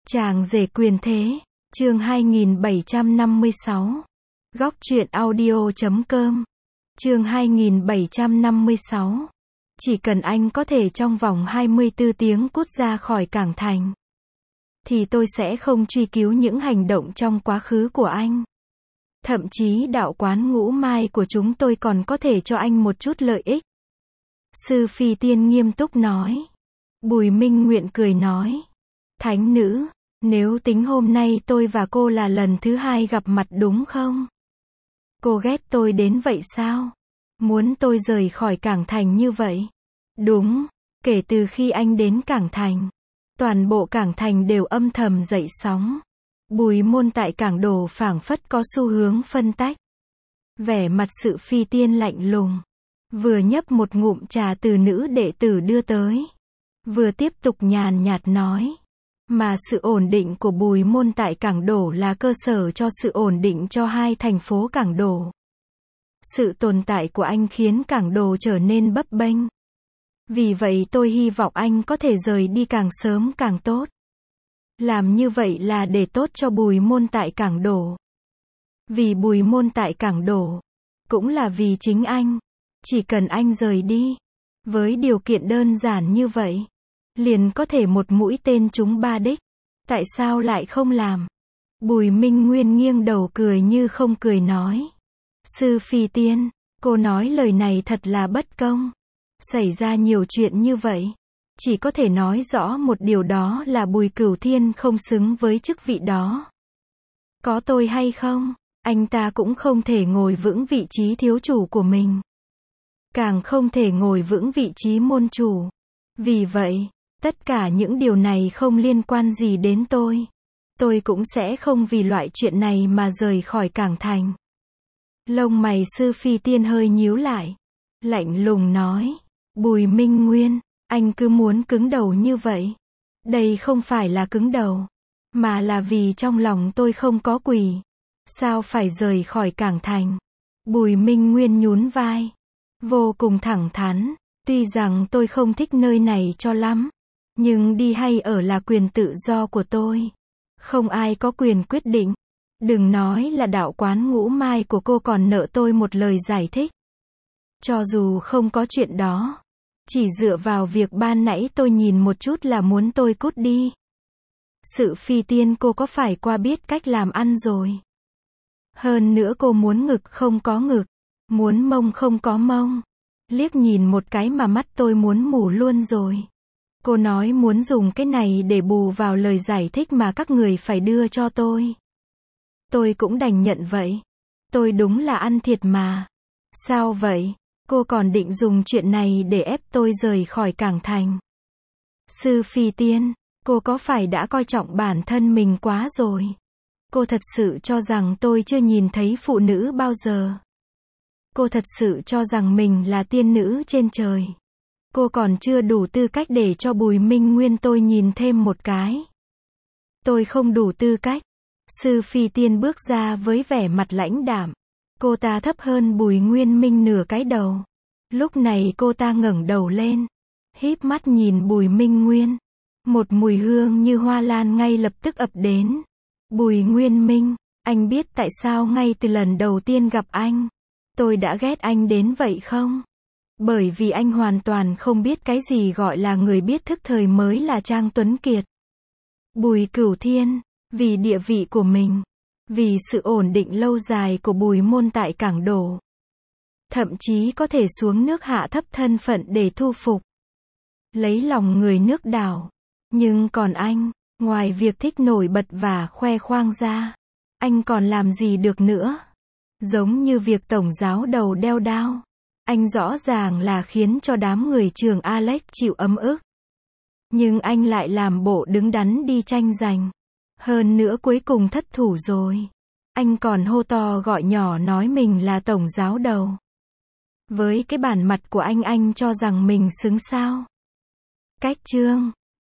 Chàng rể quyền thế, chương 2756. Góc truyện audio.com. Chương 2756. Chỉ cần anh có thể trong vòng 24 tiếng cút ra khỏi cảng thành, thì tôi sẽ không truy cứu những hành động trong quá khứ của anh. Thậm chí đạo quán Ngũ Mai của chúng tôi còn có thể cho anh một chút lợi ích. Sư Phi Tiên nghiêm túc nói. Bùi Minh Nguyện cười nói. Thánh nữ, nếu tính hôm nay tôi và cô là lần thứ hai gặp mặt đúng không? Cô ghét tôi đến vậy sao? Muốn tôi rời khỏi cảng thành như vậy? Đúng, kể từ khi anh đến cảng thành, toàn bộ cảng thành đều âm thầm dậy sóng. Bùi Môn tại cảng đồ phảng phất có xu hướng phân tách. Vẻ mặt Sự Phi Tiên lạnh lùng, vừa nhấp một ngụm trà từ nữ đệ tử đưa tới, vừa tiếp tục nhàn nhạt nói. Mà sự ổn định của Bùi Môn tại cảng đổ là cơ sở cho sự ổn định cho hai thành phố cảng đổ. Sự tồn tại của anh khiến cảng đổ trở nên bấp bênh. Vì vậy tôi hy vọng anh có thể rời đi càng sớm càng tốt. Làm như vậy là để tốt cho Bùi Môn tại cảng đổ. Vì Bùi Môn tại cảng đổ, cũng là vì chính anh. Chỉ cần anh rời đi, với điều kiện đơn giản như vậy, liền có thể một mũi tên trúng ba đích. Tại sao lại không làm? Bùi Minh Nguyên nghiêng đầu cười như không cười nói. Sư Phi Tiên, cô nói lời này thật là bất công. Xảy ra nhiều chuyện như vậy, chỉ có thể nói rõ một điều, đó là Bùi Cửu Thiên không xứng với chức vị đó. Có tôi hay không, anh ta cũng không thể ngồi vững vị trí thiếu chủ của mình. Càng không thể ngồi vững vị trí môn chủ. Vì vậy, tất cả những điều này không liên quan gì đến tôi. Tôi cũng sẽ không vì loại chuyện này mà rời khỏi cảng thành. Lông mày Sư Phi Tiên hơi nhíu lại, lạnh lùng nói. Bùi Minh Nguyên, anh cứ muốn cứng đầu như vậy. Đây không phải là cứng đầu, mà là vì trong lòng tôi không có quỷ. Sao phải rời khỏi cảng thành? Bùi Minh Nguyên nhún vai, vô cùng thẳng thắn. Tuy rằng tôi không thích nơi này cho lắm, nhưng đi hay ở là quyền tự do của tôi. Không ai có quyền quyết định. Đừng nói là đạo quán Ngũ Mai của cô còn nợ tôi một lời giải thích. Cho dù không có chuyện đó, chỉ dựa vào việc ban nãy tôi nhìn một chút là muốn tôi cút đi. Sự Phi Tiên, cô có phải qua biết cách làm ăn rồi. Hơn nữa cô muốn ngực không có ngực, muốn mông không có mông. Liếc nhìn một cái mà mắt tôi muốn mù luôn rồi. Cô nói muốn dùng cái này để bù vào lời giải thích mà các người phải đưa cho tôi. Tôi cũng đành nhận vậy. Tôi đúng là ăn thiệt mà. Sao vậy? Cô còn định dùng chuyện này để ép tôi rời khỏi cảng thành. Sư Phi Tiên, cô có phải đã coi trọng bản thân mình quá rồi? Cô thật sự cho rằng tôi chưa nhìn thấy phụ nữ bao giờ? Cô thật sự cho rằng mình là tiên nữ trên trời? Cô còn chưa đủ tư cách để cho Bùi Minh Nguyên tôi nhìn thêm một cái. Tôi không đủ tư cách. Sư Phi Tiên bước ra với vẻ mặt lãnh đạm. Cô ta thấp hơn Bùi Nguyên Minh nửa cái đầu. Lúc này cô ta ngẩng đầu lên, híp mắt nhìn Bùi Minh Nguyên. Một mùi hương như hoa lan ngay lập tức ập đến. Bùi Nguyên Minh, anh biết tại sao ngay từ lần đầu tiên gặp anh, tôi đã ghét anh đến vậy không? Bởi vì anh hoàn toàn không biết cái gì gọi là người biết thức thời mới là Trang Tuấn Kiệt. Bùi Cửu Thiên, vì địa vị của mình, vì sự ổn định lâu dài của Bùi Môn tại cảng đổ, thậm chí có thể xuống nước hạ thấp thân phận để thu phục, lấy lòng người nước đảo. Nhưng còn anh, ngoài việc thích nổi bật và khoe khoang ra, anh còn làm gì được nữa? Giống như việc tổng giáo đầu đeo đao, anh rõ ràng là khiến cho đám người trường Alex chịu ấm ức. Nhưng anh lại làm bộ đứng đắn đi tranh giành. Hơn nữa cuối cùng thất thủ rồi. Anh còn hô to gọi nhỏ nói mình là tổng giáo đầu. Với cái bản mặt của anh cho rằng mình xứng sao? Cách chương